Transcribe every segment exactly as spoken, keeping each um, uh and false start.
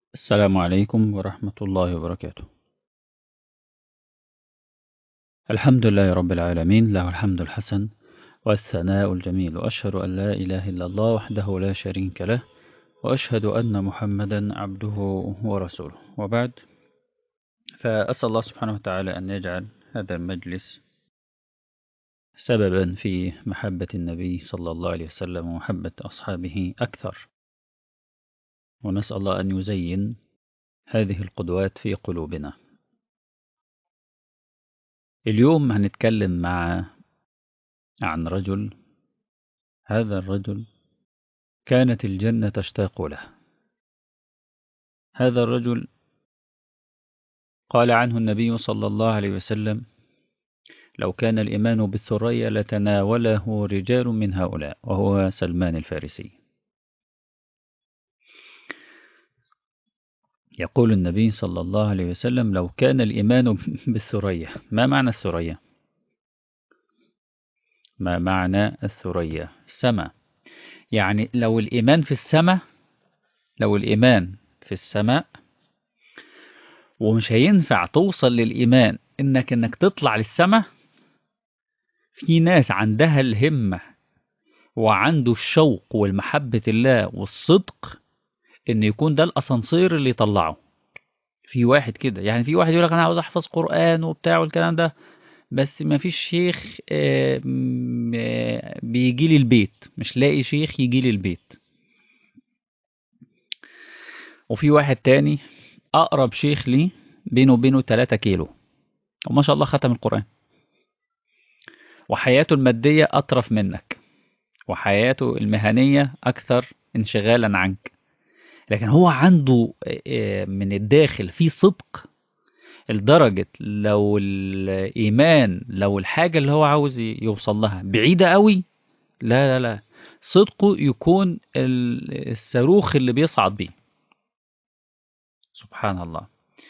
السلام عليكم ورحمة الله وبركاته. الحمد لله رب العالمين، له الحمد الحسن والثناء الجميل، وأشهد أن لا إله إلا الله وحده لا شريك له، وأشهد أن محمدا عبده ورسوله، وبعد. فأسأل الله سبحانه وتعالى أن يجعل هذا المجلس سببا في محبة النبي صلى الله عليه وسلم ومحبة أصحابه أكثر، ونسأل الله أن يزين هذه القدوات في قلوبنا. اليوم هنتكلم مع عن رجل. هذا الرجل كانت الجنة تشتاق له. هذا الرجل قال عنه النبي صلى الله عليه وسلم: لو كان الإيمان بالثريا لتناوله رجال من هؤلاء، وهو سلمان الفارسي. يقول النبي صلى الله عليه وسلم: لو كان الإيمان بالثريا. ما معنى الثريا؟ ما معنى الثريا؟ السماء. يعني لو الإيمان في السماء، لو الإيمان في السماء ومش هينفع توصل للإيمان إنك إنك تطلع للسماء، في ناس عندها الهمة وعنده الشوق والمحبة الله والصدق إن يكون ده الأسانسير اللي يطلعه. في واحد كده، يعني في واحد يقول لك أنا عاوز أحفظ قرآن وبتاع والكلام ده، بس ما فيش شيخ آه، م- آه، بيجي لي البيت، مش لاقي شيخ يجي لي البيت. وفي واحد تاني أقرب شيخ لي بينه وبينه ثلاثة كيلو، وما شاء الله ختم القرآن، وحياته المادية أطرف منك، وحياته المهنية أكثر انشغالا عنك، لكن هو عنده آه، من الداخل في صدق لدرجة لو الإيمان، لو الحاجة اللي هو عاوز يوصل لها بعيدة قوي، لا لا لا، صدقه يكون ال- الصاروخ اللي بيصعد بيه. سبحان الله.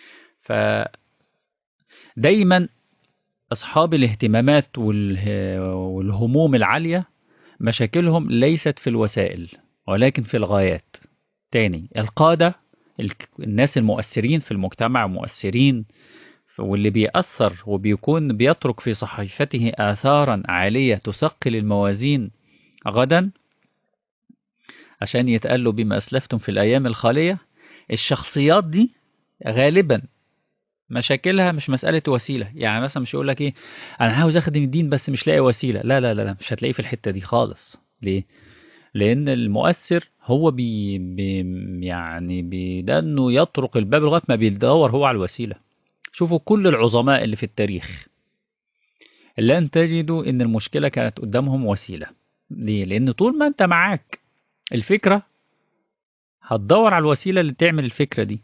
فدايما أصحاب الاهتمامات واله- والهموم العالية مشاكلهم ليست في الوسائل ولكن في الغايات. تاني، القادة، الك- الناس المؤثرين في المجتمع، مؤثرين، واللي بيأثر وبيكون بيترك في صحيفته آثارا عالية تثقل الموازين غدا، عشان يتقالوا بما أسلفتم في الأيام الخالية. الشخصيات دي غالبا مشاكلها مش مسألة وسيلة. يعني مثلا مش يقول لك ايه، انا عاوز اخدم الدين بس مش لاقي وسيلة. لا لا لا لا، مش هتلاقيه في الحتة دي خالص. ليه؟ لأن المؤثر هو بي بي يعني بيدنه يطرق الباب لغاية ما بيدور هو على الوسيلة. شوفوا كل العظماء اللي في التاريخ، لن تجدوا ان المشكلة كانت قدامهم وسيلة. ليه؟ لان طول ما انت معاك الفكرة هتدور على الوسيلة اللي تعمل الفكرة دي.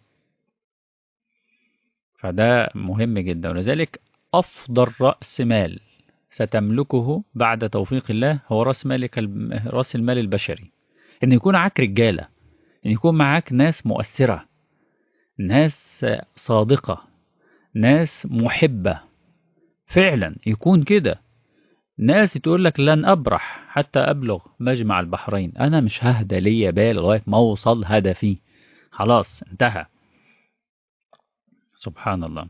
فده مهم جدا، ولذلك افضل رأس مال ستملكه بعد توفيق الله هو راس مالك الم- راس المال البشري. ان يكون معاك رجالة، ان يكون معاك ناس مؤثرة، ناس صادقة، ناس محبة، فعلا يكون كده. ناس تقول لك لن أبرح حتى أبلغ مجمع البحرين، أنا مش ههدى ليا بال لغاية ما أوصل هدفي، خلاص انتهى. سبحان الله.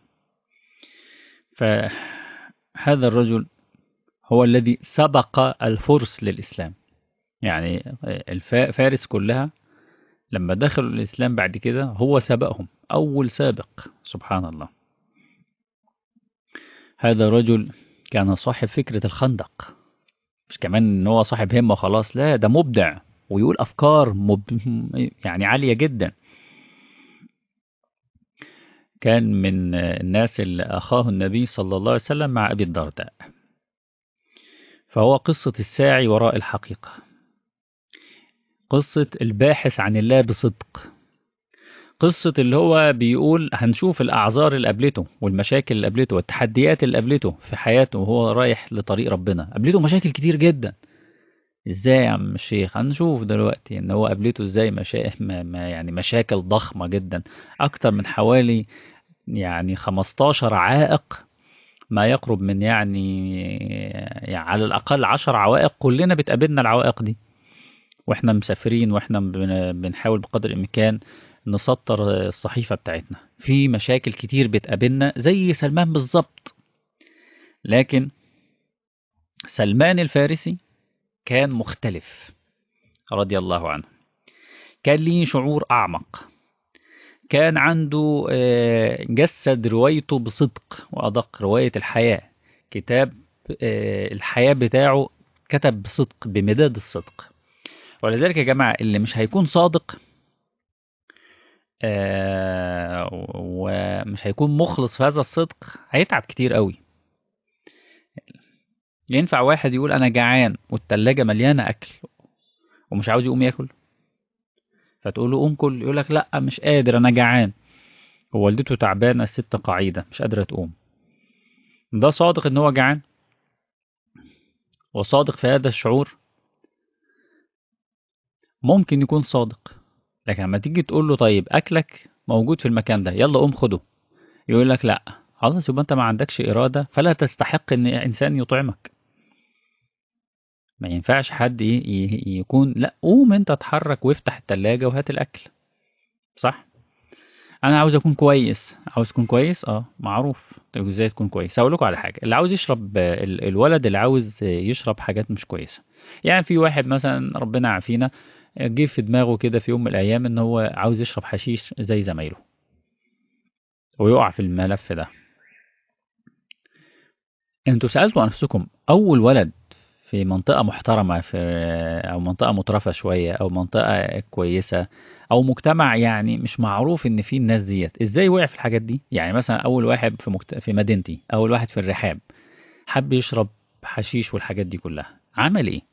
فهذا الرجل هو الذي سبق الفرس للإسلام. يعني الف- فارس كلها لما دخلوا الإسلام بعد كده هو سبقهم، أول سابق. سبحان الله. هذا الرجل كان صاحب فكرة الخندق، مش كمان ان هو صاحب همة وخلاص، لا ده مبدع ويقول افكار مب... يعني عالية جدا. كان من الناس اللي اخاه النبي صلى الله عليه وسلم مع ابي الدرداء. فهو قصة الساعي وراء الحقيقة، قصة الباحث عن الله بصدق، قصة اللي هو بيقول هنشوف الأعذار اللي قابلته والمشاكل اللي قابلته والتحديات اللي قابلته في حياته وهو رايح لطريق ربنا. قابلته مشاكل كتير جدا. ازاي يا عم الشيخ؟ هنشوف دلوقتي ان هو قابلته ازاي مشا... ما... ما يعني مشاكل ضخمة جدا، اكتر من حوالي يعني خمستاشر عائق، ما يقرب من يعني, يعني على الاقل عشر عوائق. كلنا بتقابلنا العوائق دي واحنا مسافرين، واحنا بن... بنحاول بقدر الامكان نسطر الصحيفة بتاعتنا. في مشاكل كتير بتقابلنا زي سلمان بالظبط، لكن سلمان الفارسي كان مختلف رضي الله عنه. كان ليه شعور أعمق، كان عنده آه، جسد روايته بصدق وأدق، رواية الحياة، كتاب آه، الحياة بتاعه كتب بصدق بمداد الصدق. ولذلك يا جماعة اللي مش هيكون صادق آه، ومش هيكون مخلص في هذا الصدق هيتعب كتير قوي. ينفع واحد يقول أنا جعان والتلاجة مليانة أكل ومش عاوز يقوم ياكل، فتقول له قوم كل، يقول لك لا مش قادر أنا جعان، ووالدته تعبانة الست قعيدة مش قادرة تقوم. ده صادق إن هو جعان وصادق في هذا الشعور؟ ممكن يكون صادق، لكن لما تيجي تقول له طيب أكلك موجود في المكان ده يلا قوم خده، يقول لك لا. خلاص يبقى أنت ما عندكش إرادة، فلا تستحق إن إنسان يطعمك. ما ينفعش حد ي- ي- يكون لا قوم أنت اتحرك وافتح التلاجة وهات الأكل، صح؟ أنا عاوز أكون كويس، عاوز أكون كويس أه معروف. طيب إزاي تكون كويس؟ هقول لكم على حاجة. اللي عاوز يشرب ال- الولد اللي عاوز يشرب حاجات مش كويسة، يعني في واحد مثلا ربنا يعافينا جه في دماغه كده في يوم من الأيام إن هو عاوز يشرب حشيش زي زمايله ويقع في الملف ده. انتوا سألتوا نفسكم أول ولد في منطقة محترمة، في أو منطقة مترفة شوية أو منطقة كويسة أو مجتمع يعني مش معروف إن فيه الناس ديت، إزاي وقع في الحاجات دي؟ يعني مثلا أول واحد في مكت... في مدينتي، أول واحد في الرحاب حب يشرب حشيش والحاجات دي كلها، عمل إيه؟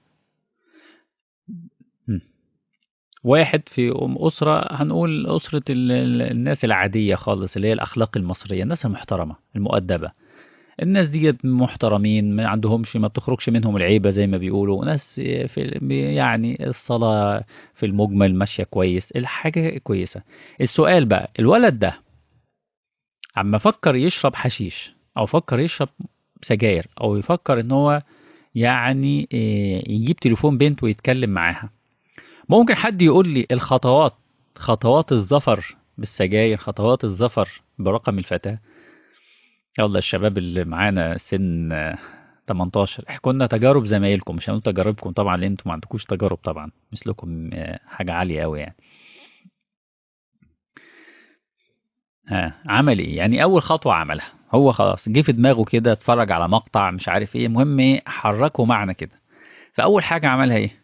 هم. واحد في أم أسرة، هنقول أسرة ال... ال- الناس العادية خالص اللي هي الأخلاق المصرية، الناس المحترمة المؤدبة. الناس ديت محترمين، ما عندهمش، ما بتخرجش منهم العيبة زي ما بيقولوا، ناس في يعني الصلاة في المجمل ماشية كويس، الحاجة كويسة. السؤال بقى، الولد ده عما فكر يشرب حشيش أو فكر يشرب سجاير أو يفكر إن هو يعني إيه، يجيب تليفون بنت ويتكلم معاها، ممكن حد يقول لي الخطوات، خطوات الظفر بالسجاير، خطوات الظفر برقم الفتاة؟ يلا الشباب اللي معانا سن آه، تمنتاشر، احكوا لنا تجارب زمايلكم، مش هنقول تجاربكم طبعا لان انتوا ما عندكوش تجارب طبعا مثلكم آه، حاجه عاليه قوي يعني. ها عمل ايه؟ يعني اول خطوه عملها هو خلاص جه في دماغه كده، اتفرج على مقطع مش عارف ايه، المهم ايه حركه معنا كده. فاول حاجه عملها ايه؟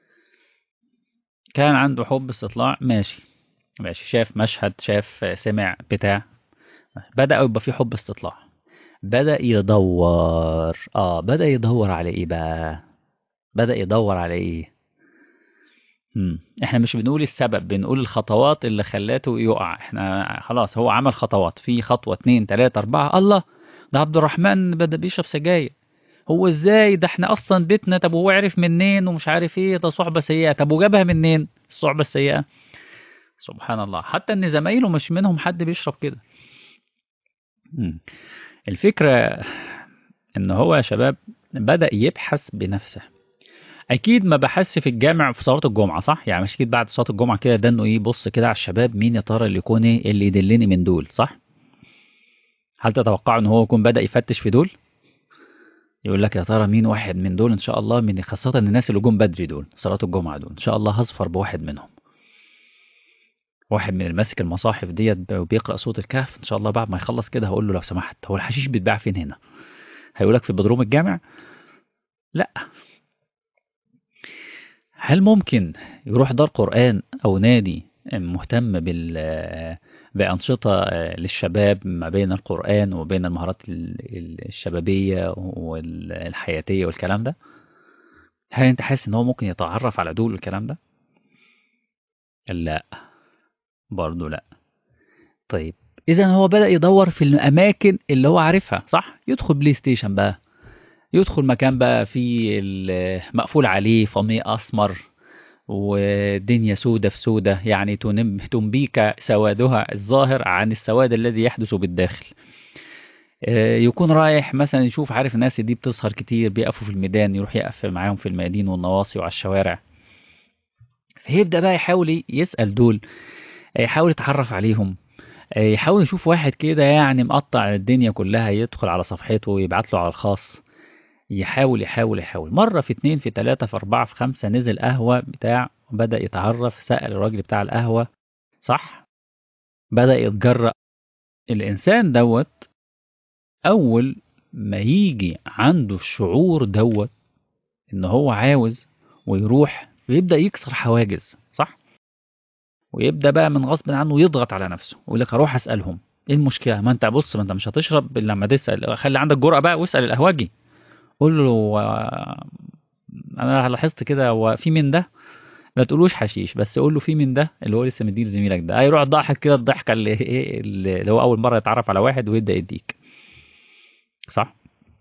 كان عنده حب استطلاع، ماشي ماشي، شاف مشهد، شاف آه، سمع بتاع، بدأ يبقى في حب استطلاع، بدأ يدور. اه بدأ يدور على ايه بقى؟ بدأ يدور على ايه؟ مم. احنا مش بنقول السبب، بنقول الخطوات اللي خلاته يقع. احنا خلاص هو عمل خطوات، في خطوة اتنين تلاتة اربعة، الله ده عبد الرحمن بدأ بيشرب سجاير، هو ازاي ده؟ احنا اصلا بيتنا، طب هو عرف منين ومش عارف ايه، ده صحبة سيئة، طب وجابها منين الصحبة السيئة؟ سبحان الله، حتى ان زمايله مش منهم حد بيشرب كده. مم. الفكرة ان هو يا شباب بدأ يبحث بنفسه. اكيد ما بحثش في الجامع في صلاه الجمعه، صح؟ يعني مش اكيد بعد صلاه الجمعه كده ده انه ايه بص كده على الشباب مين يا ترى اللي يكون ايه اللي يدلني من دول، صح؟ هل تتوقع ان هو يكون بدا يفتش في دول؟ يقول لك يا ترى مين واحد من دول ان شاء الله، من خاصه الناس اللي جم بدري دول صلاه الجمعه دول، ان شاء الله هظفر بواحد منهم، واحد من الماسك المصاحف ديت وبيقرا سوره الكهف، ان شاء الله بعد ما يخلص كده هقول له لو سمحت هو الحشيش بيتباع فين هنا؟ هيقول لك في بدروم الجامع؟ لا. هل ممكن يروح دار قرآن أو نادي مهتم بال بأنشطة للشباب ما بين القرآن وبين المهارات ال- الشبابية والحياتية والكلام ده؟ هل أنت حاسس إن هو ممكن يتعرف على دول والكلام ده؟ لا، برضه لا. طيب إذا هو بدأ يدور في الأماكن اللي هو عارفها، صح؟ يدخل بلاي ستيشن بقى، يدخل مكان بقى فيه ال- مقفول عليه فمي أسمر ودنيا سودة في سودة، يعني تنم تنبيك سوادها الظاهر عن السواد الذي يحدث بالداخل. آه، يكون رايح مثلا يشوف، عارف الناس دي بتسهر كتير بيقفوا في الميدان، يروح يقف معاهم في الميادين والنواصي وعلى الشوارع، فيبدأ بقى يحاول يسأل دول يحاول يتعرف عليهم، يحاول يشوف واحد كده يعني مقطع الدنيا كلها يدخل على صفحته ويبعت له على الخاص. يحاول يحاول يحاول مرة في اتنين في تلاتة في أربعة في خمسة، نزل قهوة بتاع، بدأ يتعرف، سأل الراجل بتاع القهوة، صح؟ بدأ يتجرأ. الإنسان دوت أول ما يجي عنده الشعور دوت إن هو عاوز ويروح، ويبدأ يكسر حواجز، صح؟ ويبدأ بقى من غصب عنه يضغط على نفسه ويقول لك هروح أسألهم. إيه المشكلة؟ ما أنت بص، ما أنت مش هتشرب إلا لما تسأل، خلي عندك جرأة بقى واسأل القهوجي. قول له آه، أنا لاحظت كده، هو في من ده؟ ما تقولوش حشيش، بس قول له في من ده اللي هو لسه مدين زميلك ده، هيروح ضاحك كده الضحكة اللي إيه اللي هو أول مرة يتعرف على واحد ويبدأ يديك، صح؟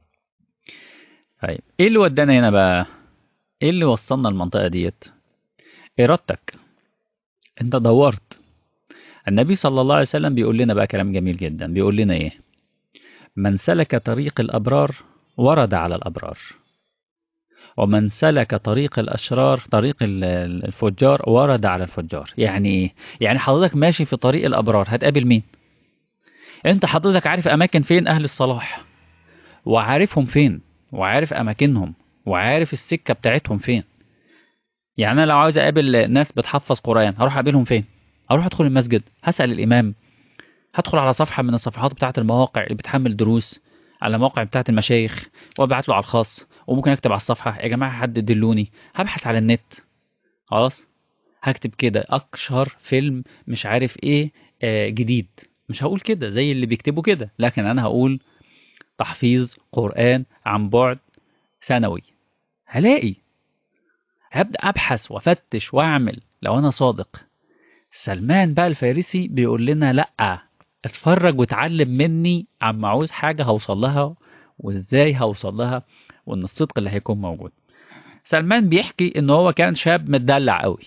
طيب إيه اللي ودانا هنا بقى؟ إيه اللي وصلنا المنطقة ديت؟ إرادتك. أنت دورت. النبي صلى الله عليه وسلم بيقول لنا بقى كلام جميل جدا، بيقول لنا إيه؟ من سلك طريق الأبرار ورد على الأبرار، ومن سلك طريق الأشرار طريق ال- ال- الفجار ورد على الفجار. يعني إيه؟ يعني حضرتك ماشي في طريق الأبرار هتقابل مين؟ أنت حضرتك عارف أماكن فين أهل الصلاح، وعارفهم فين، وعارف أماكنهم، وعارف السكة بتاعتهم فين. يعني أنا لو عاوز أقابل ناس بتحفظ قرآن هروح أقابلهم فين؟ هروح أدخل المسجد، هسأل الإمام، هدخل على صفحة من الصفحات بتاعة المواقع اللي بتحمل دروس، على مواقع بتاعة المشايخ، وابعت له على الخاص، وممكن اكتب على الصفحة يا جماعة حد دلوني، هبحث على النت، خلاص، هكتب كده أشهر فيلم مش عارف ايه آه جديد، مش هقول كده زي اللي بيكتبوا كده، لكن انا هقول تحفيظ قرآن عن بعد ثانوي، هلاقي، هبدأ أبحث وأفتش وأعمل لو أنا صادق. سلمان بقى الفارسي بيقول لنا لأ، اتفرج واتعلم مني عما عاوز حاجة هوصل لها، وازاي هوصل لها، وان الصدق اللي هيكون موجود. سلمان بيحكي ان هو كان شاب متدلع قوي،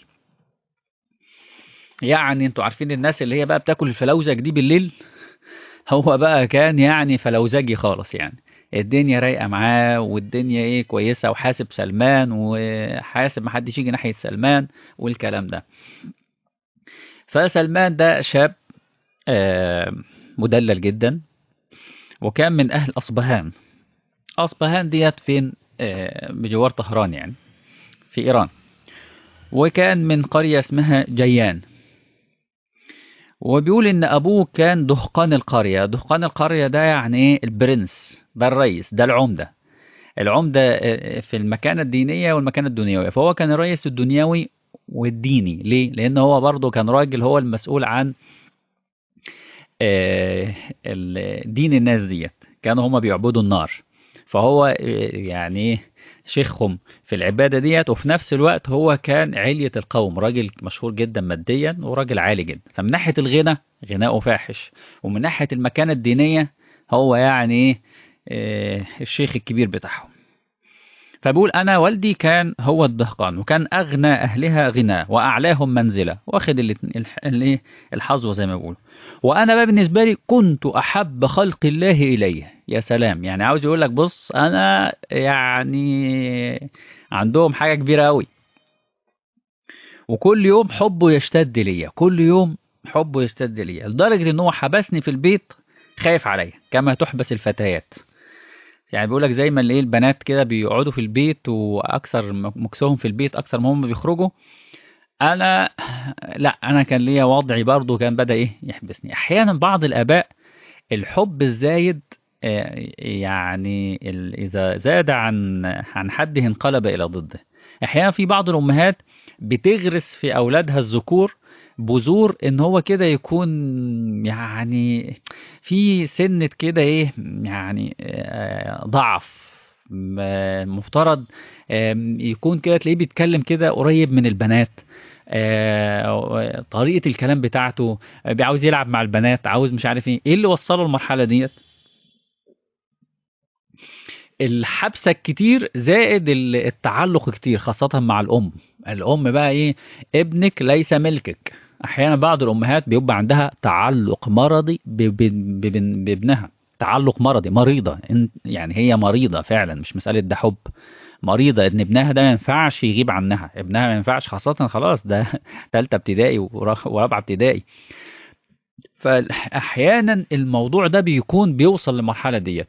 يعني انتوا عارفين الناس اللي هي بقى بتاكل الفلوزج دي بالليل، هو بقى كان يعني فلوزجي خالص يعني، الدنيا رايقة معاه والدنيا ايه كويسة، وحاسب سلمان وحاسب محدش يجي ناحية سلمان والكلام ده. فسلمان ده شاب آه، مدلل جدا، وكان من أهل أصبهان. أصبهان ديت فين؟ آه، بجوار طهران يعني، في إيران. وكان من قرية اسمها جيان. وبيقول إن أبوه كان دهقان القرية. دهقان القرية ده يعني إيه؟ البرنس، ده الرئيس، ده العمدة. العمدة آه، في المكانة الدينية والمكانة الدنيوية، فهو كان الرئيس الدنيوي والديني. ليه؟ لأن هو برضه كان راجل هو المسؤول عن آه، ال- دين الناس ديت، كانوا هما بيعبدوا النار، فهو آه، يعني إيه؟ شيخهم في العبادة ديت، وفي نفس الوقت هو كان علية القوم، راجل مشهور جدا ماديا وراجل عالي جدا. فمن ناحية الغنى غناؤه فاحش، ومن ناحية المكانة الدينية هو يعني إيه؟ آه، الشيخ الكبير بتاعهم. فبقول أنا والدي كان هو الدهقان، وكان أغنى أهلها غنى وأعلاهم منزلة، واخد الاتنين- الح- الإيه؟ الحظوة زي ما بيقولوا. وأنا بقى بالنسبة لي كنت أحب خلق الله إليه. يا سلام، يعني عاوز يقول لك بص أنا يعني عندهم حاجة كبيرة أوي، وكل يوم حبه يشتد ليا، كل يوم حبه يشتد ليا، لدرجة إن هو حبسني في البيت خايف عليا كما تحبس الفتيات. يعني بيقول لك زي ما الايه البنات كده بيقعدوا في البيت واكثر مكسهم في البيت اكثر ما هم بيخرجوا، انا لا، انا كان ليا وضعي برضه كان بدأ ايه يحبسني. احيانا بعض الاباء الحب الزايد آه، يعني ال- اذا زاد عن عن حده انقلب الى ضده. احيانا في بعض الامهات بتغرس في اولادها الذكور بذور ان هو كده يكون يعني في سنة كده ايه يعني آه، ضعف، م- مفترض آم، يكون كده تلاقيه بيتكلم كده قريب من البنات، آه، طريقة الكلام بتاعته آه، عاوز يلعب مع البنات، عاوز مش عارف ايه. ايه اللي وصله المرحلة ديت؟ الحبسة الكتير زائد ال- التعلق كتير، خاصة مع الأم. الأم بقى إيه؟ ابنك ليس ملكك. أحيانا بعض الأمهات بيبقى عندها تعلق مرضي ب- ب- ب- بابنها، تعلق مرضي، مريضة إن- يعني هي مريضة فعلا، مش مسألة ده حب، مريضة ان ابنها ده ما ينفعش يغيب عنها، ابنها ما ينفعش، خاصة خلاص ده تالتة ابتدائي ورا- ورابعة ابتدائي. فاحيانا الموضوع ده بيكون بيوصل للمرحلة ديت.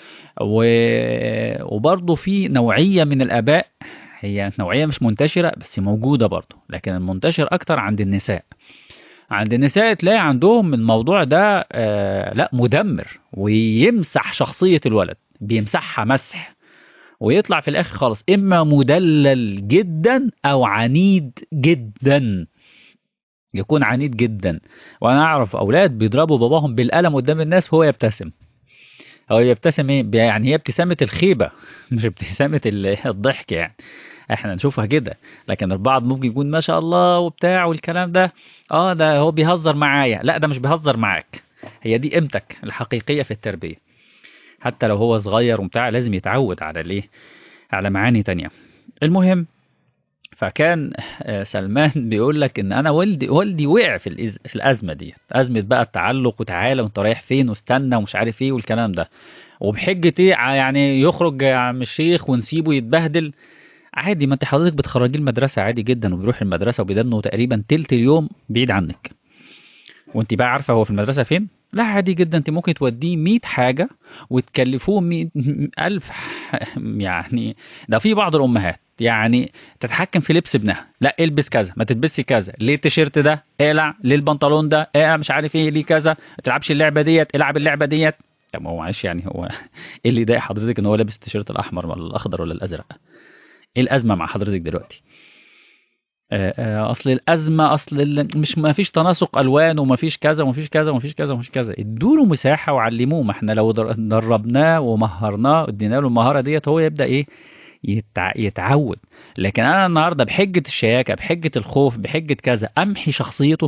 و- وبرضه في نوعية من الآباء، هي نوعية مش منتشرة بس موجودة برضه، لكن المنتشر أكتر عند النساء. عند النساء تلاقي عندهم الموضوع ده آه لا مدمر، ويمسح شخصية الولد، بيمسحها مسح، ويطلع في الآخر خالص إما مدلل جدا أو عنيد جدا، يكون عنيد جدا. وأنا أعرف أولاد بيضربوا باباهم بالقلم قدام الناس وهو يبتسم. هو يبتسم ايه؟ يعني هي ابتسامة الخيبة مش ابتسامة ال- الضحك يعني. احنا نشوفها كده، لكن البعض ممكن يكون ما شاء الله وبتاع والكلام ده، اه ده هو بيهزر معايا. لا، ده مش بيهزر معاك، هي دي قيمتك الحقيقية في التربية. حتى لو هو صغير وبتاع لازم يتعود على الايه، على معاني تانية. المهم، فكان آه، سلمان بيقول لك ان انا والدي والدي وقع في الإز... في الازمه دي، ازمه بقى التعلق، وتعالى وانت رايح فين واستنى ومش عارف ايه والكلام ده. وبحجه ايه ع- يعني يخرج يا عم الشيخ ونسيبه يتبهدل؟ عادي، ما انت حضرتك بتخرجيه المدرسه عادي جدا، وبيروح المدرسه وبيدنه تقريبا تلت اليوم بعيد عنك، وانت بقى عارفه هو في المدرسه فين. لا عادي جدا، انت ممكن توديه مية حاجه وتكلفوه مية ألف يعني. ده في بعض الأمهات يعني تتحكم في لبس ابنها، لا البس كذا، ما تلبسي كذا، ليه التيشيرت ده اقلع، ليه البنطلون ده اقلع، مش عارف ايه، ليه كذا، ما تلعبش اللعبة ديت، العب اللعبة ديت. طب ما هو معلش يعني، هو ايه اللي يضايق حضرتك ان هو لابس التيشيرت الأحمر ولا الأخضر ولا الأزرق؟ ايه الأزمة مع حضرتك دلوقتي؟ آه، آه، اصل الازمه، اصل ال- مش ما فيش تناسق الوان، وما فيش كذا وما فيش كذا وما فيش كذا وما فيش كذا. ادوا له مساحه وعلموه، ما احنا لو در- دربناه ومهرناه ادينا له المهاره ديت هو يبدا ايه، يتع... يتعود. لكن انا النهارده بحجه الشياكه، بحجه الخوف، بحجه كذا امحي شخصيته.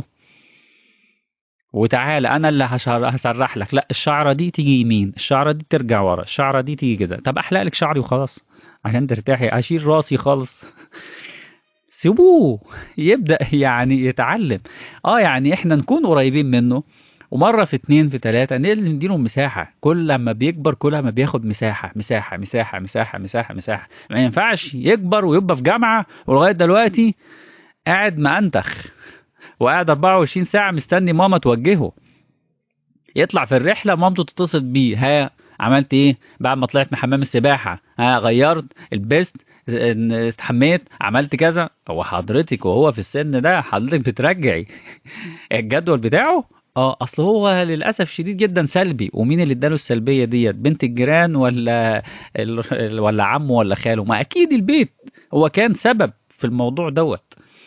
وتعالى انا اللي هشر... هسرح لك، لا الشعره دي تيجي يمين، الشعره دي ترجع ورا، الشعره دي تيجي كده. طب احلق لك شعري وخلاص عشان ترتاحي، اشيل راسي خالص. سيبوه يبدأ يعني يتعلم. اه يعني احنا نكون قريبين منه، ومرة في اتنين في تلاتة نقدر نديله مساحة. كل لما بيكبر كل لما بياخد مساحة مساحة مساحة مساحة مساحة مساحة. ما ينفعش يكبر ويبقى في جامعة ولغاية دلوقتي قاعد مأنتخ، وقاعد أربعة وعشرين ساعة مستني ماما توجهه. يطلع في الرحلة مامته تتصل بيه، ها عملت ايه بعد ما طلعت من حمام السباحة؟ ها غيرت، لبست، ان- استحميت، عملت كذا؟ هو حضرتك وهو في السن ده حضرتك بترجعي الجدول بتاعه؟ اه اصل هو للاسف شديد جدا سلبي. ومين اللي اداله السلبيه ديت؟ بنت الجيران ولا ال... ولا عمه ولا خاله؟ ما اكيد البيت هو كان سبب في الموضوع دوت.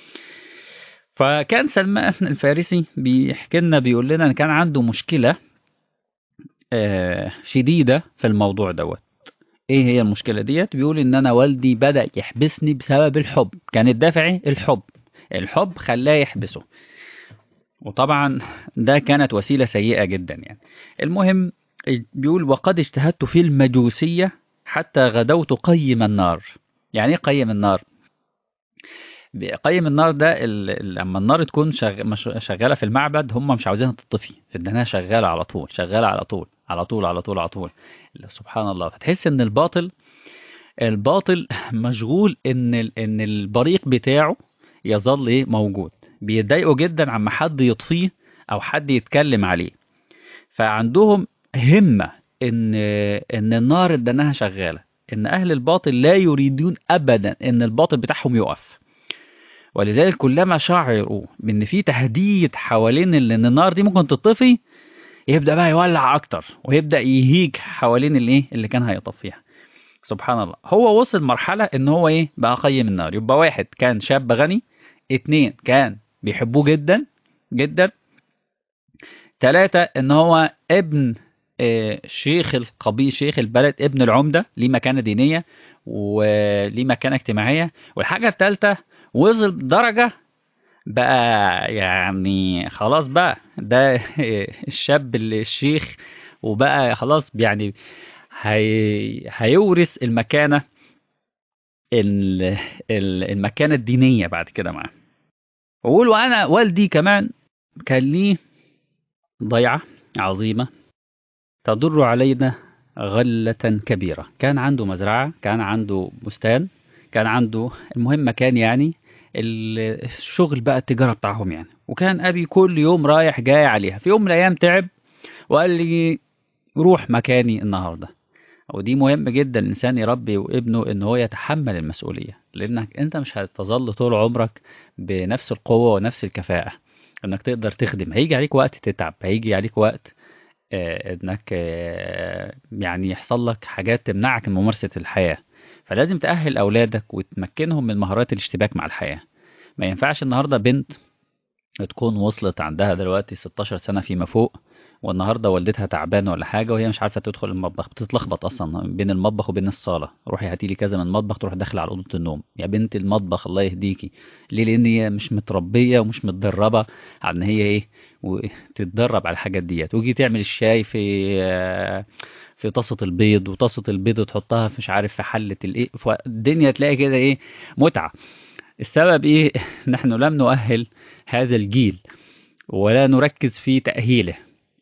فكان سلمان الفارسي بيحكي لنا، بيقول لنا ان كان عنده مشكله آه، شديدة في الموضوع دوت. ايه هي المشكلة ديت؟ بيقول ان انا والدي بدأ يحبسني بسبب الحب، كان الدافع الحب، الحب خلاه يحبسه. وطبعا ده كانت وسيلة سيئة جدا يعني. المهم، بيقول وقد اجتهدت في المجوسية حتى غدوت قيم النار. يعني ايه قيم النار؟ قيم النار ده ال- ال- لما النار تكون شغ... مش- شغاله في المعبد، هم مش عاوزينها تطفي، انها شغاله على طول، شغاله على طول على طول على طول على طول. سبحان الله. فتحس ان الباطل، الباطل مشغول ان ال- ان البريق بتاعه يظل ايه موجود. بيتضايقوا جدا عما حد يطفيه او حد يتكلم عليه. فعندهم همه ان ان النار ده انها شغاله. ان اهل الباطل لا يريدون ابدا ان الباطل بتاعهم يقف. ولذلك كلما شعروا بان في تهديد حوالين ال- ان النار دي ممكن تطفي، يبدا بقى يولع اكتر، ويبدا يهيج حوالين الايه اللي كان هيطفيها. سبحان الله. هو وصل مرحله ان هو ايه بقى قيم النار. يبقى واحد كان شاب غني، اتنين كان بيحبوه جدا جدا، تلاتة ان هو ابن آه، شيخ القبيل، شيخ البلد، ابن العمدة، ليه مكانة دينية وليه مكانة اجتماعية. والحاجة التالتة وصل درجة بقى يعني خلاص بقى ده الشاب اللي الشيخ، وبقى خلاص يعني هي هيورث المكانة، ال- ال- المكانة الدينية بعد كده معاه. وقول وأنا والدي كمان كان ليه ضيعة عظيمة تضر علينا غلة كبيرة. كان عنده مزرعة، كان عنده بستان، كان عنده، المهم كان يعني ال- الشغل بقى التجارة بتاعهم يعني. وكان أبي كل يوم رايح جاي عليها. في يوم من الأيام تعب وقال لي روح مكاني النهاردة. ودي مهم جدا الإنسان يربي وابنه إن هو يتحمل المسؤولية، لأنك أنت مش هتظل طول عمرك بنفس القوة ونفس الكفاءة إنك تقدر تخدم. هيجي عليك وقت تتعب، هيجي عليك وقت آه، إنك آه، يعني يحصل لك حاجات تمنعك من ممارسة الحياة. فلازم تأهل أولادك وتمكنهم من مهارات الاشتباك مع الحياة. ما ينفعش النهاردة بنت تكون وصلت عندها دلوقتي ستاشر سنة فيما فوق، والنهارده والدتها تعبانه ولا حاجه وهي مش عارفه تدخل المطبخ، بتتلخبط اصلا بين المطبخ وبين الصاله. روحي هاتي لي كذا من المطبخ، تروح داخله على اوضه النوم. يا بنت المطبخ الله يهديكي. ليه؟ لان هي مش متربيه ومش متدربه على ان هي ايه، وتتدرب على الحاجات ديت. وتيجي تعمل الشاي في آه، في طاسه البيض، وطاسه البيض تحطها في مش عارف في حله الايه، فالدنيا تلاقي كده ايه، متعه. السبب ايه؟ نحن لم نؤهل هذا الجيل ولا نركز في تأهيله.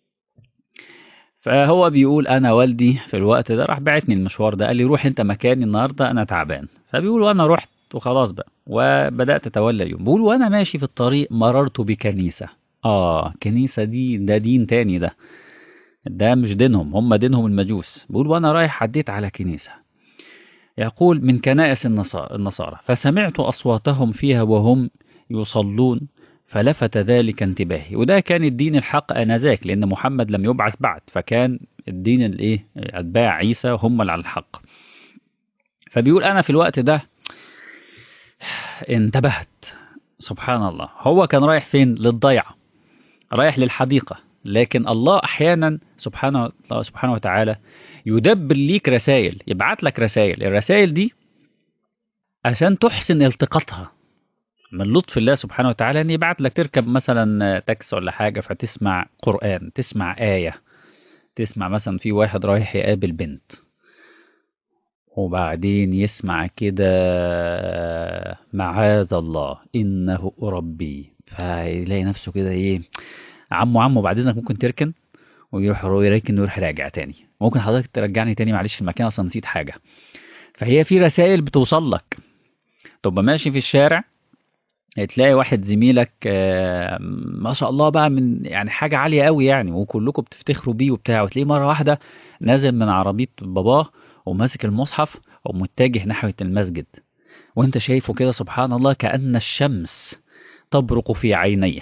فهو بيقول انا والدي في الوقت ده راح بعتني المشوار ده، قال لي روح انت مكاني النهارده انا تعبان. فبيقول وانا رحت وخلاص بقى وبدات اتولى اليوم. بيقول وانا ماشي في الطريق مررت بكنيسه. اه كنيسه دي ده دين تاني، ده ده مش دينهم، هم دينهم المجوس. بيقول وانا رايح عديت على كنيسه، يقول من كنائس النصارى النصارى فسمعت اصواتهم فيها وهم يصلون، فلفت ذلك انتباهي. وده كان الدين الحق آنذاك، لأن محمد لم يبعث بعد، فكان الدين الايه، أتباع عيسى هم اللي على الحق. فبيقول أنا في الوقت ده انتبهت. سبحان الله، هو كان رايح فين؟ للضيعة، رايح للحديقة. لكن الله أحيانا سبحانه الله سبحانه وتعالى يدبر ليك رسائل، يبعت لك رسائل. الرسائل دي عشان تحسن التقاطها من لطف الله سبحانه وتعالى، ان يبعت لك تركب مثلا تاكس ولا حاجه فتسمع قران، تسمع ايه، تسمع مثلا في واحد رايح يقابل بنت، وبعدين يسمع كده معاذ الله انه ربي، فيلاقي نفسه كده ايه، عمو عمو بعد اذنك ممكن تركن، ويروح يركن ويروح راجع تاني. ممكن حضرتك ترجعني تاني معلش في المكان اصلا نسيت حاجه. فهي في رسائل بتوصل لك. تبقى ماشي في الشارع تلاقي واحد زميلك آه، ما شاء الله بقى من يعني حاجة عالية قوي يعني، وكلكم بتفتخروا بيه وبتاع، وتلاقيه مرة واحدة نازل من عربية باباه وماسك المصحف ومتجه نحو المسجد، وانت شايفه كده سبحان الله كأن الشمس تبرق في عينيه،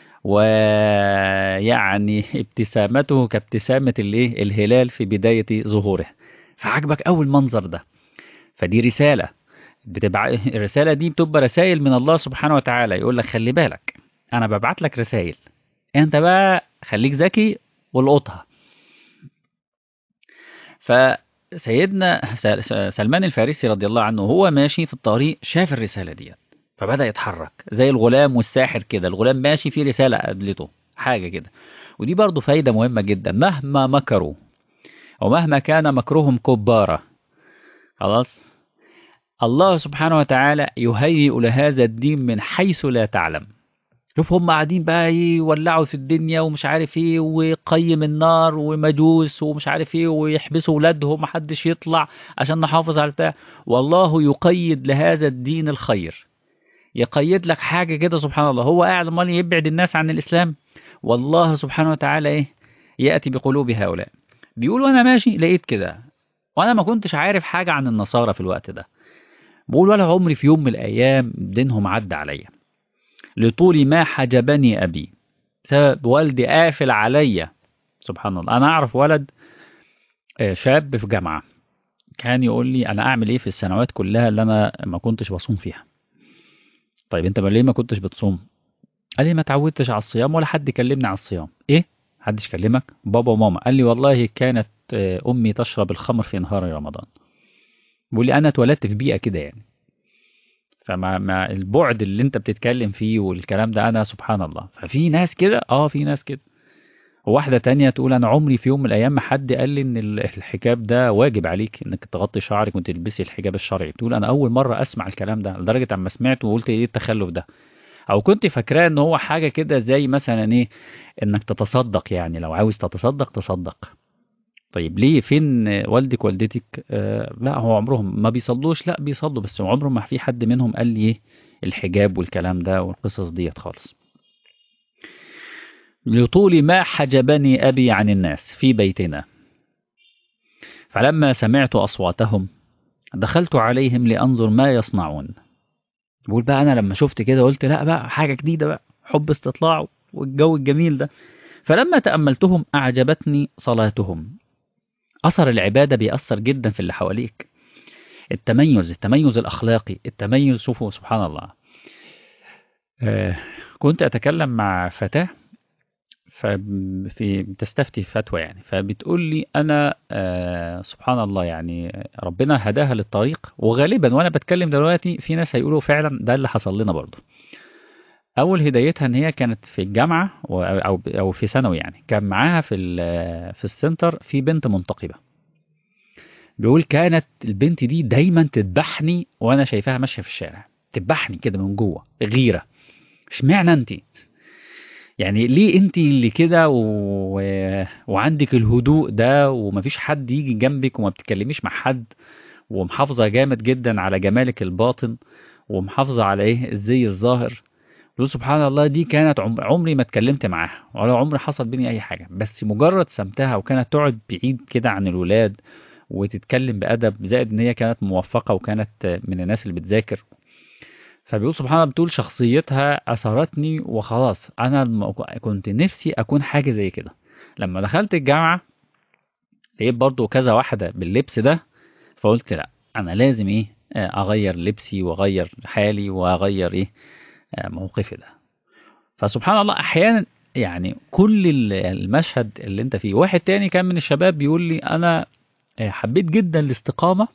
ويعني ابتسامته كابتسامة الايه، الهلال في بداية ظهوره. فعجبك أول منظر ده. فدي رسالة بتبع... الرسالة دي بتبقى رسائل من الله سبحانه وتعالى، يقول لك خلي بالك أنا ببعت لك رسائل، أنت بقى خليك ذكي والقطها. فسيدنا س- سلمان الفارسي رضي الله عنه هو ماشي في الطريق شاف الرسالة دي، فبدأ يتحرك زي الغلام والساحر كده. الغلام ماشي في رسالة قابلته حاجة كده. ودي برضو فايدة مهمة جدا، مهما مكروا ومهما كان مكرهم كبارة، خلاص الله سبحانه وتعالى يهيئ لهذا الدين من حيث لا تعلم. شوف هم قاعدين بقى يولعوا في الدنيا ومش عارف ايه، ويقيم النار ومجوس ومش عارف ايه، ويحبسوا ولادهم محدش يطلع عشان نحافظ على بتاع. والله يقيد لهذا الدين الخير، يقيد لك حاجة كده سبحان الله. هو قاعد امال يبعد الناس عن الإسلام، والله سبحانه وتعالى ايه، يأتي بقلوب هؤلاء. بيقول وانا ماشي لقيت كده، وانا ما كنتش عارف حاجة عن النصارى في الوقت ده. بقول ولا عمري في يوم من الأيام دينهم عدى عليا، لطول ما حجبني أبي، بسبب والدي قافل عليا. سبحان الله. أنا أعرف ولد آه، شاب في جامعة كان يقول لي أنا أعمل إيه في السنوات كلها اللي أنا ما كنتش بصوم فيها. طيب أنت ليه ما كنتش بتصوم؟ قال لي ما تعودتش على الصيام ولا حد كلمني على الصيام. إيه؟ محدش كلمك؟ بابا وماما. قال لي والله كانت آه، أمي تشرب الخمر في نهار رمضان. بيقول لي أنا اتولدت في بيئة كده يعني. فمع مع البعد اللي انت بتتكلم فيه والكلام ده، انا سبحان الله. ففي ناس كده، اه في ناس كده. وواحدة تانية تقول انا عمري في يوم من الايام ما حد قال لي ان ال- الحجاب ده واجب عليك انك تغطي شعرك وتلبسي الحجاب الشرعي. تقول انا اول مرة اسمع الكلام ده، لدرجة اما سمعت وقلت ايه التخلف ده، او كنت فاكراه ان هو حاجة كده زي مثلا ايه، انك تتصدق يعني، لو عاوز تتصدق تصدق. طيب ليه فين والدك والدتك؟ آه لا هو عمرهم ما بيصلوش، لا بيصلوا بس عمرهم ما في حد منهم قال لي ايه الحجاب والكلام ده والقصص ديت خالص. لطول ما حجبني أبي عن الناس في بيتنا، فلما سمعت أصواتهم دخلت عليهم لأنظر ما يصنعون. بقول بقى أنا لما شفت كده قلت لا بقى حاجة جديدة بقى، حب استطلاع والجو الجميل ده. فلما تأملتهم أعجبتني صلاتهم. أثر العبادة بيأثر جدا في اللي حواليك. التميز التميز الأخلاقي، التميز، شوفوا سبحان الله. آه كنت أتكلم مع فتاة ففي تستفتي فتوى يعني، فبتقول لي أنا آه سبحان الله يعني ربنا هداها للطريق. وغالبا وأنا بتكلم دلوقتي في ناس هيقولوا فعلا ده اللي حصل لنا برضه. أول هدايتها إن هي كانت في الجامعة أو أو في ثانوي يعني، كان معاها في في السنتر في بنت منتقبة. بيقول كانت البنت دي دايما تذبحني وأنا شايفاها ماشية في الشارع، تذبحني كده من جوه غيرة. اشمعنى أنت؟ يعني ليه انت اللي كده و... وعندك الهدوء ده ومفيش حد يجي جنبك وما بتتكلميش مع حد، ومحافظة جامد جدا على جمالك الباطن، ومحافظة على ايه الزي الظاهر. يقول سبحان الله دي كانت عمر... عمري ما اتكلمت معاها ولا عمري حصل بيني اي حاجة، بس مجرد سمتها وكانت تقعد بعيد كده عن الولاد وتتكلم بأدب، زائد ان هي كانت موفقة وكانت من الناس اللي بتذاكر. فبيقول سبحان الله بتقول شخصيتها أثرتني وخلاص أنا الم- كنت نفسي أكون حاجة زي كده. لما دخلت الجامعة لقيت برضو كذا واحدة باللبس ده، فقلت لا أنا لازم إيه آه، أغير لبسي وأغير حالي وأغير إيه آه، موقفي ده. فسبحان الله أحيانا يعني كل ال- المشهد اللي أنت فيه. واحد تاني كان من الشباب بيقول لي أنا آه، حبيت جدا الاستقامة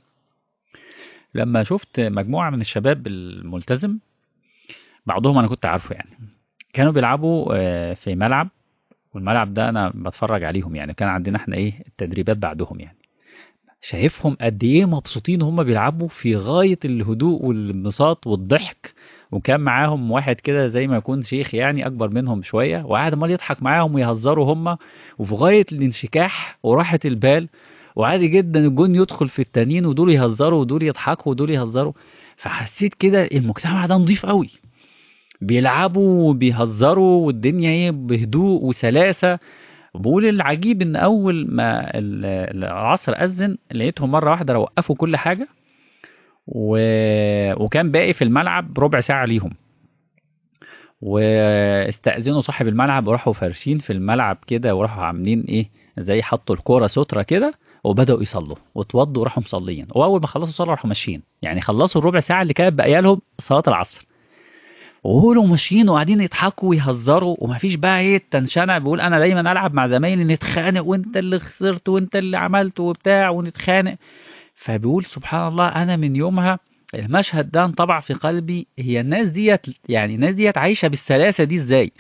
لما شفت مجموعة من الشباب الملتزم، بعضهم أنا كنت عارفه يعني، كانوا بيلعبوا آه، في ملعب، والملعب ده انا بتفرج عليهم يعني، كان عندنا احنا ايه التدريبات بعدهم يعني. شايفهم قد ايه مبسوطين هم بيلعبوا في غاية الهدوء والانبساط والضحك. وكان معاهم واحد كده زي ما يكون شيخ يعني اكبر منهم شوية، وقاعد عمال يضحك معاهم ويهزروا هم، وفي غاية الانشكاح وراحة البال. وعادي جدا الجون يدخل في التانيين ودول يهزروا ودول يضحكوا ودول يهزروا. فحسيت كده المجتمع ده نظيف قوي، بيلعبوا وبيهزروا والدنيا ايه بهدوء وسلاسة. بقول العجيب ان اول ما ال- العصر اذن لقيتهم مره واحده وقفوا كل حاجه و... وكان باقي في الملعب ربع ساعه ليهم، واستأذنوا صاحب الملعب وراحوا فارشين في الملعب كده وراحوا عاملين ايه زي حطوا الكوره ستره كده، وبدأوا يصلوا واتوضوا وراحوا مصليين. واول ما خلصوا صلاه راحوا ماشيين، يعني خلصوا الربع ساعه اللي كانت باقيه لهم صلاه العصر، وهو ماشيين وقاعدين يضحكوا ويهزروا ومفيش بقى ايه التنشنه. بيقول انا دايما العب مع زمايلي نتخانق وانت اللي خسرت وانت اللي عملت وبتاع ونتخانق. فبيقول سبحان الله انا من يومها المشهد ده انطبع في قلبي، هي الناس ديت يعني الناس ديت عايشه بالسلاسه دي ازاي؟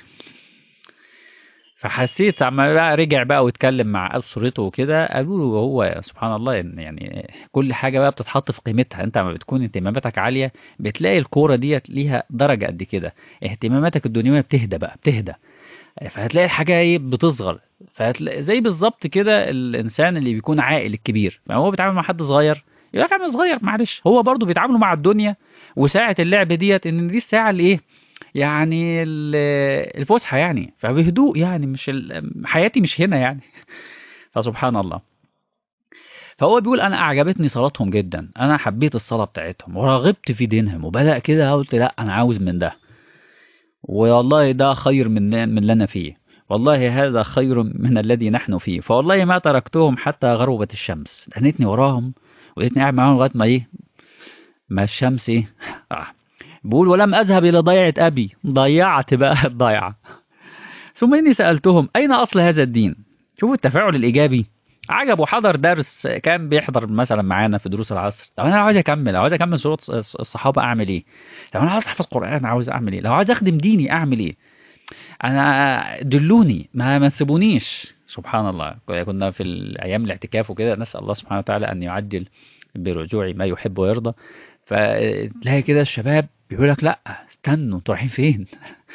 فحسيت اما بقى رجع بقى واتكلم مع اسرته وكده قالوا له هو سبحان الله إن يعني كل حاجه بقى بتتحط في قيمتها. انت لما بتكون اهتماماتك عاليه بتلاقي الكوره ديت ليها درجه قد كده، اهتماماتك الدنيويه بتهدى بقى بتهدى، فهتلاقي الحاجه ايه بتصغر. فهتلاقي زي بالظبط كده الانسان اللي بيكون عاقل الكبير، ما هو بيتعامل مع حد صغير يبقى لك عامل صغير معلش، هو برضو بيتعاملوا مع الدنيا وساعه اللعب ديت ان دي الساعه اللي ايه يعني ال- الفسحة يعني، فبهدوء يعني مش ال... حياتي مش هنا يعني. فسبحان الله. فهو بيقول انا اعجبتني صلاتهم جدا، انا حبيت الصلاة بتاعتهم ورغبت في دينهم، وبدأ كده قلت لا انا عاوز من ده، والله ده خير من من اللي انا فيه، والله هذا خير من الذي نحن فيه، فوالله ما تركتهم حتى غربت الشمس. دنيتني وراهم ولقيتني قاعد معاهم لغايه ما ايه ما الشمس ايه آه. بيقول ولم اذهب الى ضيعة ابي، ضيعت بقى الضيعة. ثم إني سألتهم أين أصل هذا الدين؟ شوفوا التفاعل الإيجابي. عجب وحضر درس كان بيحضر مثلا معانا في دروس العصر. طب أنا عاوز أكمل، عاوز أكمل سورة الصحابة أعمل إيه؟ طب أنا عاوز أحفظ قرآن عاوز أعمل إيه؟ لو عاوز أخدم ديني أعمل إيه؟ أنا دلوني ما ما تسيبونيش. سبحان الله كنا في الأيام الاعتكاف وكده، نسأل الله سبحانه وتعالى أن يعجل برجوع ما يحب ويرضى. فتلاقي كده الشباب بيقول لك لا استنوا انتوا رايحين فين؟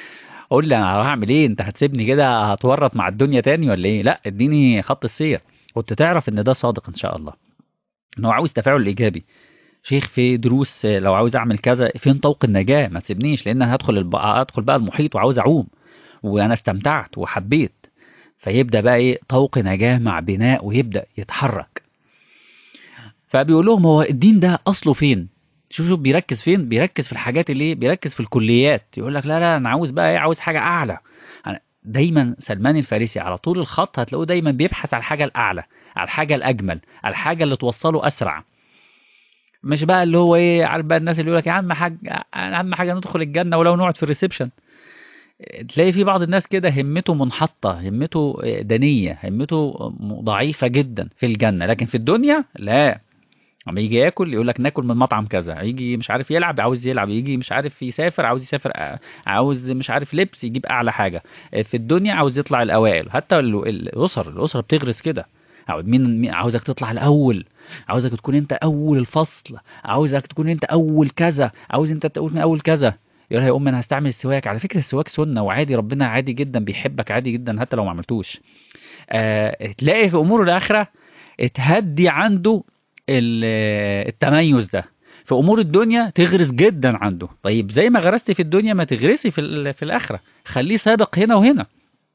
قول لي انا هعمل ايه؟ انت هتسيبني كده هتورط مع الدنيا تاني ولا ايه؟ لا اديني خط السير. كنت تعرف ان ده صادق ان شاء الله، ان هو عاوز تفاعل ايجابي. شيخ في دروس لو عاوز اعمل كذا، فين طوق النجاة؟ ما تسيبنيش، لان انا هدخل الب... هدخل بقى المحيط وعاوز اعوم، وانا استمتعت وحبيت. فيبدأ بقى ايه، طوق نجاة مع بناء، ويبدأ يتحرك. فبيقول لهم هو الدين ده اصله فين؟ شوف شوف بيركز فين، بيركز في الحاجات اللي إيه؟ بيركز في الكليات. يقول لك لا لا انا عاوز بقى ايه، عاوز حاجة اعلى. أنا دايما سلمان الفارسي على طول الخط هتلاقوه دايما بيبحث على الحاجة الاعلى، على الحاجة الاجمل، على الحاجة اللي توصله اسرع. مش بقى اللي هو ايه، عارف بقى الناس اللي يقول لك يا عم حاج، اهم حاجه ندخل الجنه ولو نقعد في الريسبشن. تلاقي في بعض الناس كده همته منحطه، همته دنيه، همته ضعيفه جدا في الجنه، لكن في الدنيا لا. اما يجي ياكل يقول لك ناكل من مطعم كذا، يجي مش عارف يلعب عاوز يلعب، يجي مش عارف يسافر عاوز يسافر، عاوز مش عارف لبس يجيب اعلى حاجه. في الدنيا عاوز يطلع الاوائل. حتى ال- الاسر الاسره بتغرس كده، عاوز مين مين- عاوزك تطلع الاول، عاوزك تكون انت اول الفصل، عاوزك تكون انت اول كذا، عاوز انت تكون اول كذا. يقول لها يا ام انا هستعمل السواك، على فكره السواك سنه وعادي، ربنا عادي جدا بيحبك عادي جدا حتى لو ما عملتوش. آه تلاقي في امور الاخره اتهدي عنده ال- التميز ده. في امور الدنيا تغرس جدا عنده. طيب زي ما غرست في الدنيا ما تغرسي في ال- في الاخره، خليه سابق هنا وهنا.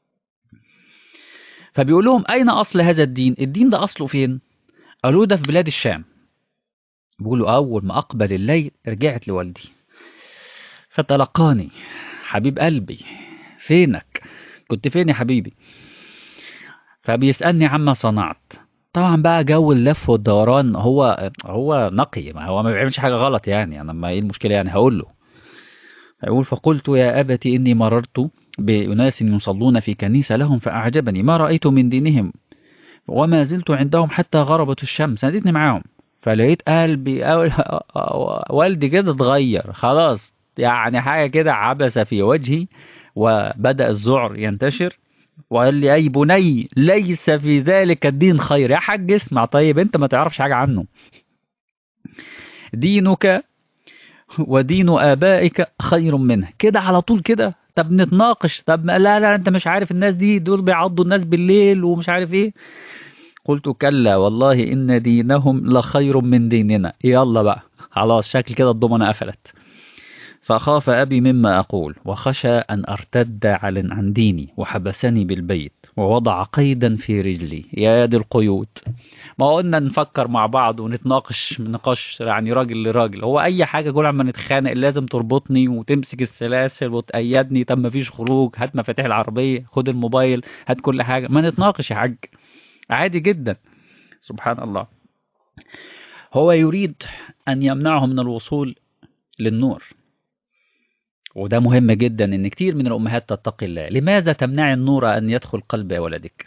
فبيقول لهم اين اصل هذا الدين؟ الدين ده اصله فين؟ قالوا ده في بلاد الشام. بيقولوا اول ما اقبل الليل رجعت لوالدي فتلقاني، حبيب قلبي فينك، كنت فين يا حبيبي؟ فبيسألني عما صنعت. طبعا بقى جو اللف والدوران، هو هو نقي، ما هو ما بيعملش حاجة غلط يعني، انا ما ايه المشكلة يعني، هقول له. يقول فقلت يا أبت إني مررت بأناس يصلون في كنيسة لهم فأعجبني ما رأيت من دينهم وما زلت عندهم حتى غربت الشمس. ناديتني معاهم فلقيت قلبي أول- والدي كده اتغير خلاص، يعني حاجة كده عبس في وجهي، وبدأ الذعر ينتشر. وقال لي أي بني ليس في ذلك الدين خير. يا حاج اسمع، طيب أنت ما تعرفش حاجة عنه. دينك ودين آبائك خير منه. كده على طول كده. طب نتناقش، طب ما- لا لا انت مش عارف الناس دي دول بيعضوا الناس بالليل ومش عارف ايه. قلت كلا والله ان دينهم لخير من ديننا. يلا بقى خلاص، شكل كده الضمنة قفلت. فخاف أبي مما أقول وخشى أن أرتد عن عن ديني وحبسني بالبيت ووضع قيدا في رجلي. يا دي القيود. ما قلنا نفكر مع بعض ونتناقش نقاش يعني راجل لراجل. هو أي حاجة كل عما نتخانق لازم تربطني وتمسك السلاسل وتقيدني؟ طب ما فيش خروج، هات مفاتيح العربية، خد الموبايل، هات كل حاجة، ما نتناقش يا حاج عادي جدا. سبحان الله. هو يريد أن يمنعه من الوصول للنور. وده مهم جدا ان كتير من الامهات تتقي الله. لماذا تمنع النور ان يدخل قلب ولدك؟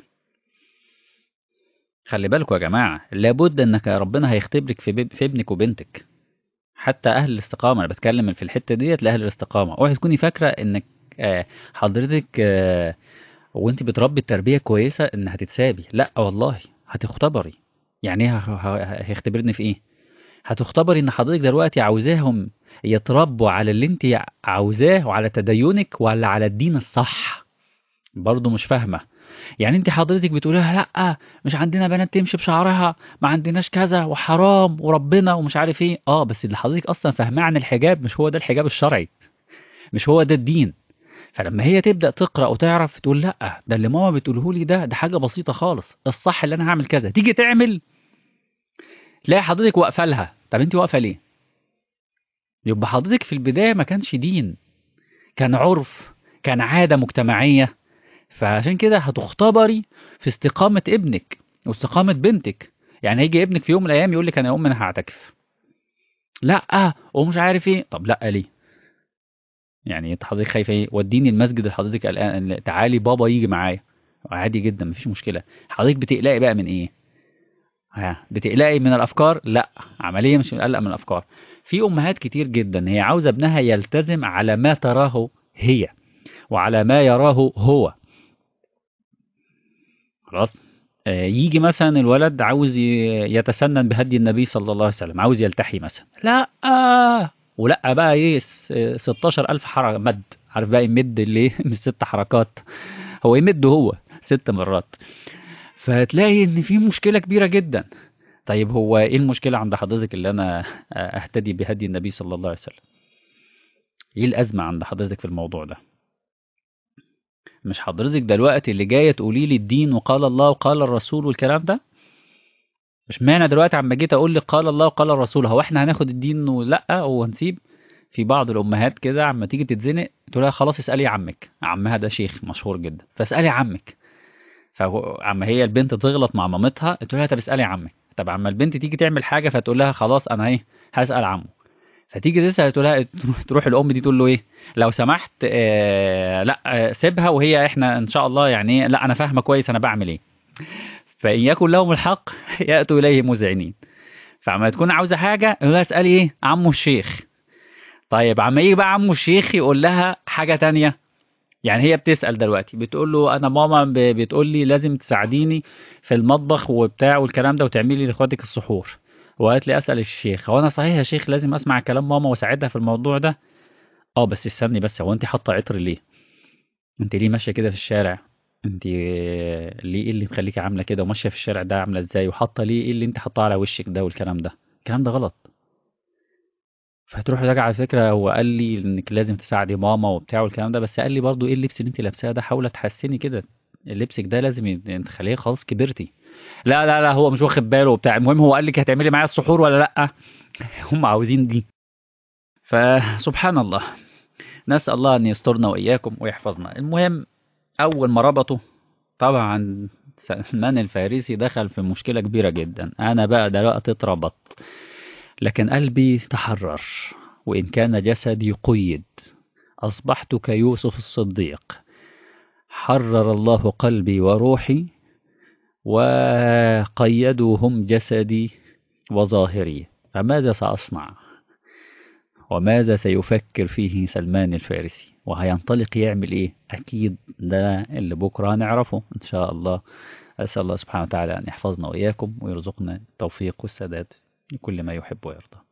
خلي بالكم يا جماعه، لابد انك ربنا هيختبرك في, بب... في ابنك وبنتك. حتى اهل الاستقامه، انا بتكلم في الحته ديت لاهل الاستقامه. اوعي تكوني فاكره انك آه، حضرتك آه، وانت بتربي التربيه كويسه ان هتتسابي. لا والله هتختبري. يعني ايه ه- ه- هيختبرني في ايه؟ هتختبري ان حضرتك دلوقتي عاوزاهم يتربوا على اللي انت عاوزاه وعلى تدينك، ولا على الدين الصح. برضه مش فاهمة. يعني انت حضرتك بتقولها لا مش عندنا بنات تمشي بشعرها، ما عندناش كذا وحرام وربنا ومش عارف ايه. اه بس اللي حضرتك اصلا فاهماه عن الحجاب مش هو ده الحجاب الشرعي، مش هو ده الدين. فلما هي تبدأ تقرأ وتعرف تقول لا ده اللي ماما بتقوله لي ده ده حاجة بسيطة خالص، الصح اللي انا هعمل كذا. تيجي تعمل تلاقي حضرتك واقفة لها. طب انت واقفة ليه؟ يبقى حضرتك في البداية ما كانش دين، كان عرف، كان عادة مجتمعية. فعشان كده هتختبري في استقامة ابنك واستقامة بنتك. يعني هيجي ابنك في يوم من الأيام يقول لك أنا يا أم أنا هعتكف، لا ومش عارف إيه. طب لا ليه؟ يعني أنت حضرتك خايفة إيه؟ وديني المسجد اللي حضرتك قلقان، تعالي بابا يجي معايا، عادي جدا مفيش مشكلة. حضرتك بتقلقي بقى من إيه؟ ها بتقلقي من الأفكار؟ لا، عملية مش مقلق من الأفكار. في أمهات كتير جدا هي عاوزة ابنها يلتزم على ما تراه هي وعلى ما يراه هو. خلاص. آه، يجي مثلا الولد عاوز ي- يتسنن بهدي النبي صلى الله عليه وسلم، عاوز يلتحي مثلا، لا آه ولا بقى ايه س- ستاشر ألف حركة مد. عارف بقى يمد اللي ايه مش ست حركات، هو يمد هو ست مرات. فهتلاقي ان في مشكلة كبيرة جدا. طيب هو ايه المشكلة عند حضرتك اللي انا اهتدي بهدي النبي صلى الله عليه وسلم؟ ايه الازمة عند حضرتك في الموضوع ده؟ مش حضرتك دلوقتي اللي جاية تقولي لي الدين وقال الله وقال الرسول والكلام ده؟ مش معنى دلوقتي عما جيت اقول لك قال الله وقال الرسول هو احنا هناخد الدين ولا وهنسيب؟ في بعض الامهات كده عما تيجي تتزنق تقول لها خلاص اسالي عمك، عمها ده شيخ مشهور جدا فاسالي عمك. فعما هي البنت تغلط مع مامتها تقول لها طب اسالي عمك. طب عما البنت تيجي تعمل حاجه فتقول لها خلاص انا ايه هسال عمه. فتيجي تسال تقول لها تروح الام دي تقول له ايه لو سمحت آه لا آه سيبها وهي احنا ان شاء الله يعني لا انا فاهمه كويس انا بعمل ايه. فان يكن لهم الحق ياتوا اليه مذعنين. فعما تكون عاوزه حاجه يقول لها اسالي ايه عمو الشيخ. طيب عما يجي بقى عمو الشيخ يقول لها حاجه تانية. يعني هي بتسال دلوقتي بتقول له انا ماما ب- بتقول لي لازم تساعديني في المطبخ وبتاع والكلام ده وتعملي لاخواتك السحور. وقالت لي اسال الشيخ هو انا صحيح يا شيخ لازم اسمع كلام ماما واساعدها في الموضوع ده؟ اه بس استني بس هو انت حاطه عطر ليه؟ انت ليه ماشيه كده في الشارع؟ انت ليه ايه اللي مخليكي عامله كده وماشيه في الشارع ده عامله ازاي وحاطه ليه ايه اللي انت حاطاه على وشك ده والكلام ده؟ الكلام ده غلط. فهتروح راجع على فكره هو قال لي انك لازم تساعدي ماما وبتاع والكلام ده بس قال لي برضو ايه اللبس اللي انت لابساه ده حاولي تحسني كده. لبسك ده لازم ي- انت خليه خلاص كبرتي. لا لا لا هو مش واخد باله وبتاع المهم هو قال لك هتعملي معايا السحور ولا لا؟ هم عاوزين دي. فسبحان الله. نسأل الله ان يسترنا واياكم ويحفظنا. المهم اول ما ربطوا طبعا سلمان الفارسي دخل في مشكلة كبيرة جدا. أنا بقى دلوقتي اتربط لكن قلبي تحرر وإن كان جسدي قيد. أصبحت كيوسف الصديق حرر الله قلبي وروحي وقيدوا هم جسدي وظاهري. فماذا سأصنع وماذا سيفكر فيه سلمان الفارسي وهينطلق يعمل إيه؟ أكيد ده اللي بكرة هنعرفه إن شاء الله. أسأل الله سبحانه وتعالى أن يحفظنا وإياكم ويرزقنا التوفيق والسداد لكل ما يحب ويرضى.